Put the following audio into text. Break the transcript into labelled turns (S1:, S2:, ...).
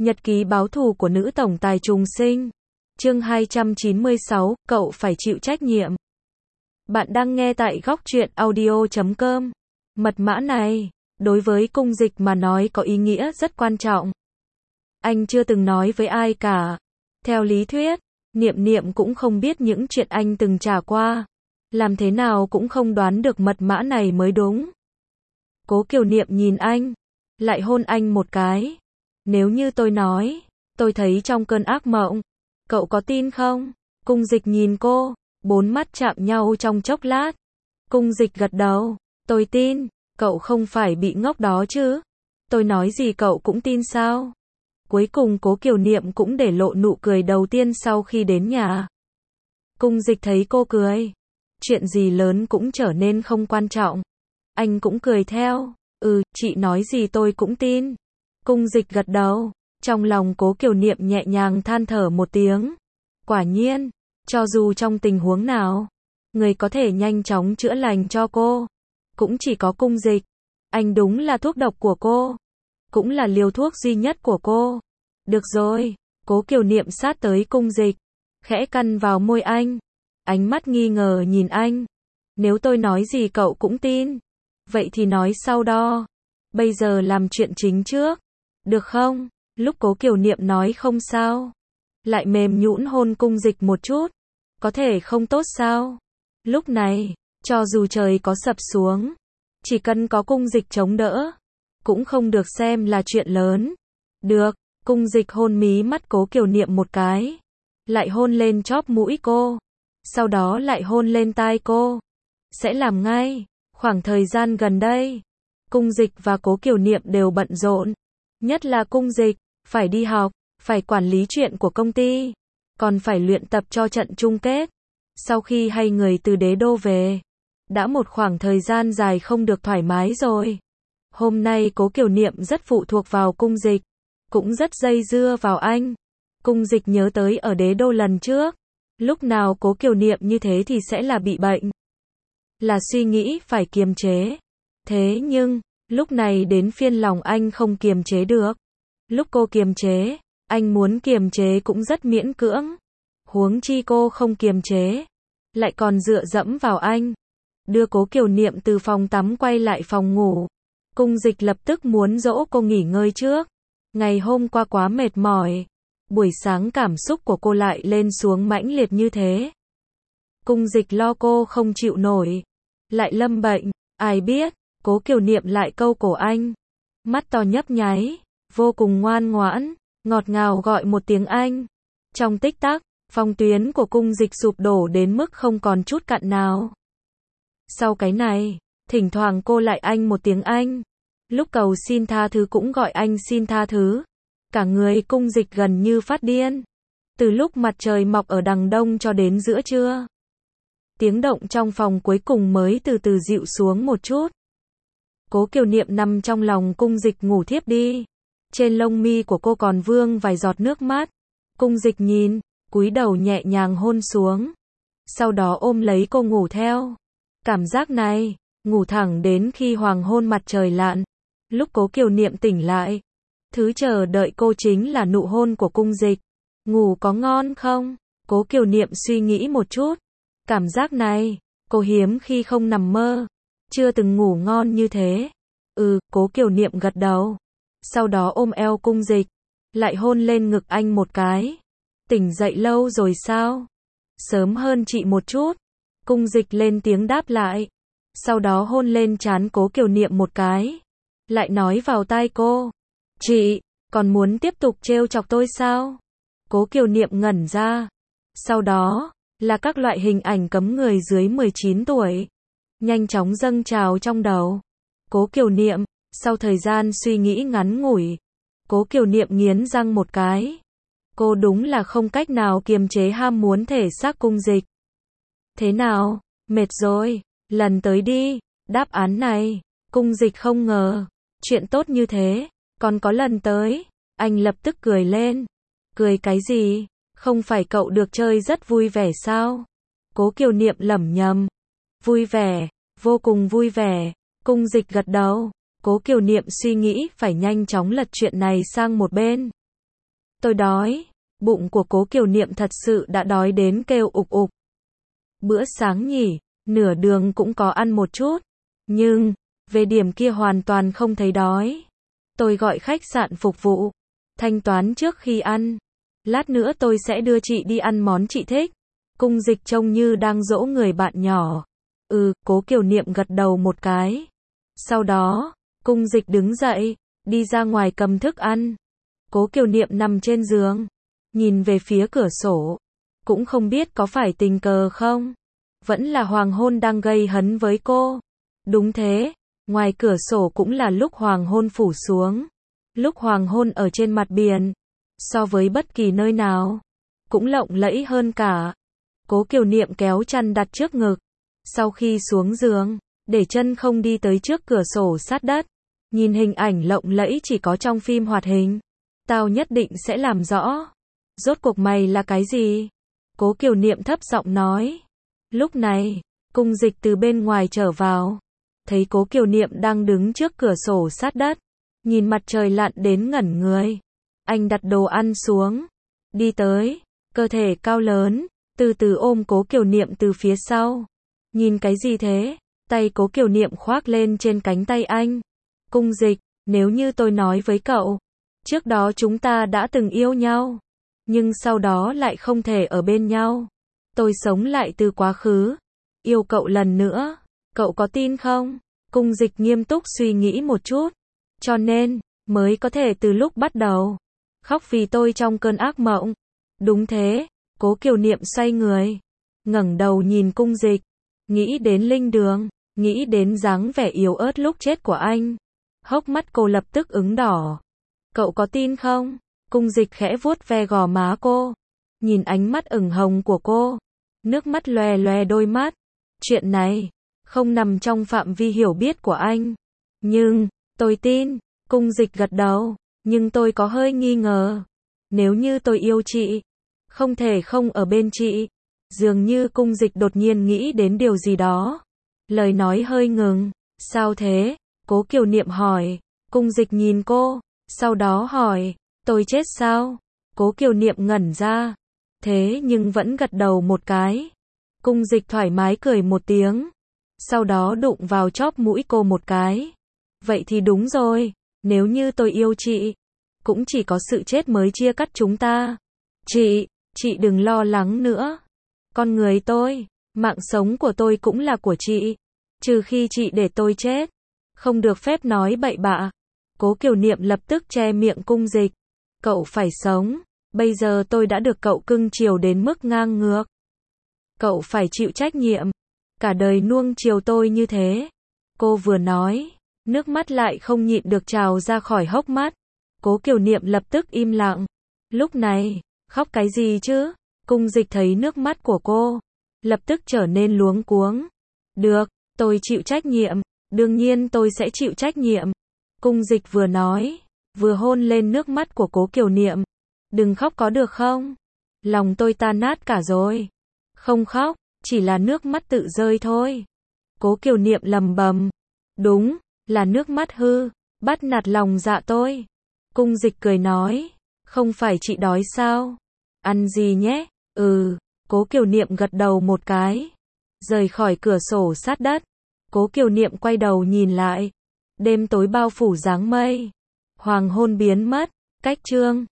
S1: Nhật ký báo thù của nữ tổng tài trùng sinh. Chương 296, cậu phải chịu trách nhiệm. Bạn đang nghe tại góc truyện audio.com. Mật mã này, đối với Cung Dịch mà nói có ý nghĩa rất quan trọng. Anh chưa từng nói với ai cả. Theo lý thuyết, Niệm Niệm cũng không biết những chuyện anh từng trải qua. Làm thế nào cũng không đoán được mật mã này mới đúng. Cố Kiều Niệm nhìn anh, lại hôn anh một cái. Nếu như tôi nói, tôi thấy trong cơn ác mộng, cậu có tin không? Cung Dịch nhìn cô, bốn mắt chạm nhau trong chốc lát. Cung Dịch gật đầu, tôi tin, cậu không phải bị ngốc đó chứ? Tôi nói gì cậu cũng tin sao? Cuối cùng Cố Kiều Niệm cũng để lộ nụ cười đầu tiên sau khi đến nhà. Cung Dịch thấy cô cười, chuyện gì lớn cũng trở nên không quan trọng. Anh cũng cười theo, chị nói gì tôi cũng tin. Cung Dịch gật đầu, trong lòng Cố Kiều Niệm nhẹ nhàng than thở một tiếng. Quả nhiên, cho dù trong tình huống nào, người có thể nhanh chóng chữa lành cho cô, cũng chỉ có Cung Dịch. Anh đúng là thuốc độc của cô, cũng là liều thuốc duy nhất của cô. Được rồi, Cố Kiều Niệm sát tới Cung Dịch, khẽ căn vào môi anh, ánh mắt nghi ngờ nhìn anh. Nếu tôi nói gì cậu cũng tin, vậy thì nói sau đó. Bây giờ làm chuyện chính trước, được không? Lúc Cố Kiều Niệm nói không sao, lại mềm nhũn hôn Cung Dịch một chút. Có thể không tốt sao? Lúc này, cho dù trời có sập xuống, chỉ cần có Cung Dịch chống đỡ, cũng không được xem là chuyện lớn. Được, Cung Dịch hôn mí mắt Cố Kiều Niệm một cái, lại hôn lên chóp mũi cô, sau đó lại hôn lên tai cô. Sẽ làm ngay. Khoảng thời gian gần đây, Cung Dịch và Cố Kiều Niệm đều bận rộn. Nhất là Cung Dịch, phải đi học, phải quản lý chuyện của công ty, còn phải luyện tập cho trận chung kết. Sau khi hai người từ đế đô về, đã một khoảng thời gian dài không được thoải mái rồi. Hôm nay Cố Kiều Niệm rất phụ thuộc vào Cung Dịch, cũng rất dây dưa vào anh. Cung Dịch nhớ tới ở đế đô lần trước, lúc nào Cố Kiều Niệm như thế thì sẽ là bị bệnh, là suy nghĩ phải kiềm chế. Thế nhưng, lúc này đến phiên lòng anh không kiềm chế được. Lúc cô kiềm chế, anh muốn kiềm chế cũng rất miễn cưỡng. Huống chi cô không kiềm chế, lại còn dựa dẫm vào anh. Đưa Cố Kiều Niệm từ phòng tắm quay lại phòng ngủ. Cung Dịch lập tức muốn dỗ cô nghỉ ngơi trước. Ngày hôm qua quá mệt mỏi, buổi sáng cảm xúc của cô lại lên xuống mãnh liệt như thế. Cung Dịch lo cô không chịu nổi, lại lâm bệnh. Ai biết, Cố Kiều Niệm lại câu cổ anh, mắt to nhấp nháy, vô cùng ngoan ngoãn, ngọt ngào gọi một tiếng anh. Trong tích tắc, phong tuyến của Cung Dịch sụp đổ đến mức không còn chút cặn nào. Sau cái này, thỉnh thoảng cô lại anh một tiếng anh. Lúc cầu xin tha thứ cũng gọi anh xin tha thứ. Cả người Cung Dịch gần như phát điên. Từ lúc mặt trời mọc ở đằng đông cho đến giữa trưa, tiếng động trong phòng cuối cùng mới từ từ dịu xuống một chút. Cố Kiều Niệm nằm trong lòng Cung Dịch ngủ thiếp đi. Trên lông mi của cô còn vương vài giọt nước mắt. Cung Dịch nhìn, cúi đầu nhẹ nhàng hôn xuống. Sau đó ôm lấy cô ngủ theo. Cảm giác này, ngủ thẳng đến khi hoàng hôn mặt trời lặn. Lúc Cố Kiều Niệm tỉnh lại, thứ chờ đợi cô chính là nụ hôn của Cung Dịch. Ngủ có ngon không? Cố Kiều Niệm suy nghĩ một chút. Cảm giác này, cô hiếm khi không nằm mơ. Chưa từng ngủ ngon như thế. Cố Kiều Niệm gật đầu. Sau đó ôm eo Cung Dịch, lại hôn lên ngực anh một cái. Tỉnh dậy lâu rồi sao? Sớm hơn chị một chút. Cung Dịch lên tiếng đáp lại. Sau đó hôn lên trán Cố Kiều Niệm một cái. Lại nói vào tai cô. Chị, còn muốn tiếp tục trêu chọc tôi sao? Cố Kiều Niệm ngẩn ra. Sau đó, là các loại hình ảnh cấm người dưới 19 tuổi. Nhanh chóng dâng trào trong đầu. Cố Kiều Niệm, sau thời gian suy nghĩ ngắn ngủi, Cố Kiều Niệm nghiến răng một cái. Cô đúng là không cách nào kiềm chế ham muốn thể xác Cung Dịch. Thế nào, mệt rồi, lần tới đi. Đáp án này, Cung Dịch không ngờ, chuyện tốt như thế, còn có lần tới. Anh lập tức cười lên. Cười cái gì? Không phải cậu được chơi rất vui vẻ sao? Cố Kiều Niệm lẩm nhẩm. Vui vẻ, vô cùng vui vẻ. Cung Dịch gật đầu. Cố Kiều Niệm suy nghĩ phải nhanh chóng lật chuyện này sang một bên. tôi đói. Bụng của Cố Kiều Niệm thật sự đã đói đến kêu ục ục. Bữa sáng nhỉ, nửa đường cũng có ăn một chút. Nhưng, về điểm kia hoàn toàn không thấy đói. Tôi gọi khách sạn phục vụ. Thanh toán trước khi ăn. Lát nữa tôi sẽ đưa chị đi ăn món chị thích. Cung Dịch trông như đang dỗ người bạn nhỏ. Cố Kiều Niệm gật đầu một cái. Sau đó, Cung Dịch đứng dậy, đi ra ngoài cầm thức ăn. Cố Kiều Niệm nằm trên giường, nhìn về phía cửa sổ. Cũng không biết có phải tình cờ không? Vẫn là hoàng hôn đang gây hấn với cô. Đúng thế, ngoài cửa sổ cũng là lúc hoàng hôn phủ xuống. Lúc hoàng hôn ở trên mặt biển, so với bất kỳ nơi nào, cũng lộng lẫy hơn cả. Cố Kiều Niệm kéo chăn đặt trước ngực. Sau khi xuống giường, để chân không đi tới trước cửa sổ sát đất. Nhìn hình ảnh lộng lẫy chỉ có trong phim hoạt hình. Tao nhất định sẽ làm rõ. Rốt cuộc mày là cái gì? Cố Kiều Niệm thấp giọng nói. Lúc này, Cung Dịch từ bên ngoài trở vào. Thấy Cố Kiều Niệm đang đứng trước cửa sổ sát đất. Nhìn mặt trời lặn đến ngẩn người. Anh đặt đồ ăn xuống. Đi tới, cơ thể cao lớn, từ từ ôm Cố Kiều Niệm từ phía sau. Nhìn cái gì thế? Tay Cố Kiều Niệm khoác lên trên cánh tay anh. Cung Dịch, nếu như tôi nói với cậu, trước đó chúng ta đã từng yêu nhau, nhưng sau đó lại không thể ở bên nhau. Tôi sống lại từ quá khứ, yêu cậu lần nữa, cậu có tin không? Cung Dịch nghiêm túc suy nghĩ một chút, cho nên, mới có thể từ lúc bắt đầu, khóc vì tôi trong cơn ác mộng. Đúng thế, Cố Kiều Niệm xoay người, ngẩng đầu nhìn Cung Dịch, nghĩ đến Linh Đường, nghĩ đến dáng vẻ yếu ớt lúc chết của anh. Hốc mắt cô lập tức ửng đỏ. Cậu có tin không? Cung Dịch khẽ vuốt ve gò má cô, nhìn ánh mắt ửng hồng của cô, nước mắt lòe lòe đôi mắt. Chuyện này không nằm trong phạm vi hiểu biết của anh. Nhưng, tôi tin. Cung Dịch gật đầu, nhưng tôi có hơi nghi ngờ. Nếu như tôi yêu chị, không thể không ở bên chị. Dường như Cung Dịch đột nhiên nghĩ đến điều gì đó. Lời nói hơi ngừng. Sao thế? Cố Kiều Niệm hỏi. Cung Dịch nhìn cô, sau đó hỏi, tôi chết sao? Cố Kiều Niệm ngẩn ra, thế nhưng vẫn gật đầu một cái. Cung Dịch thoải mái cười một tiếng, sau đó đụng vào chóp mũi cô một cái. Vậy thì đúng rồi, nếu như tôi yêu chị, cũng chỉ có sự chết mới chia cắt chúng ta. Chị đừng lo lắng nữa. Con người tôi, mạng sống của tôi cũng là của chị, trừ khi chị để tôi chết. Không được phép nói bậy bạ. Cố Kiều Niệm lập tức che miệng Cung Dịch. Cậu phải sống. Bây giờ tôi đã được cậu cưng chiều đến mức ngang ngược. Cậu phải chịu trách nhiệm. Cả đời nuông chiều tôi như thế. Cô vừa nói, nước mắt lại không nhịn được trào ra khỏi hốc mắt. Cố Kiều Niệm lập tức im lặng. Lúc này, khóc cái gì chứ? Cung Dịch thấy nước mắt của cô, lập tức trở nên luống cuống. Được, tôi chịu trách nhiệm. Đương nhiên tôi sẽ chịu trách nhiệm. Cung Dịch vừa nói, vừa hôn lên nước mắt của Cố Kiều Niệm. Đừng khóc có được không? Lòng tôi tan nát cả rồi. Không khóc, chỉ là nước mắt tự rơi thôi. Cố Kiều Niệm lầm bầm. Đúng, là nước mắt hư, bắt nạt lòng dạ tôi. Cung Dịch cười nói, không phải chị đói sao? Ăn gì nhé? Cố Kiều Niệm gật đầu một cái. Rời khỏi cửa sổ sát đất. Cố Kiều Niệm quay đầu nhìn lại. Đêm tối bao phủ dáng mây. Hoàng hôn biến mất. Cách chương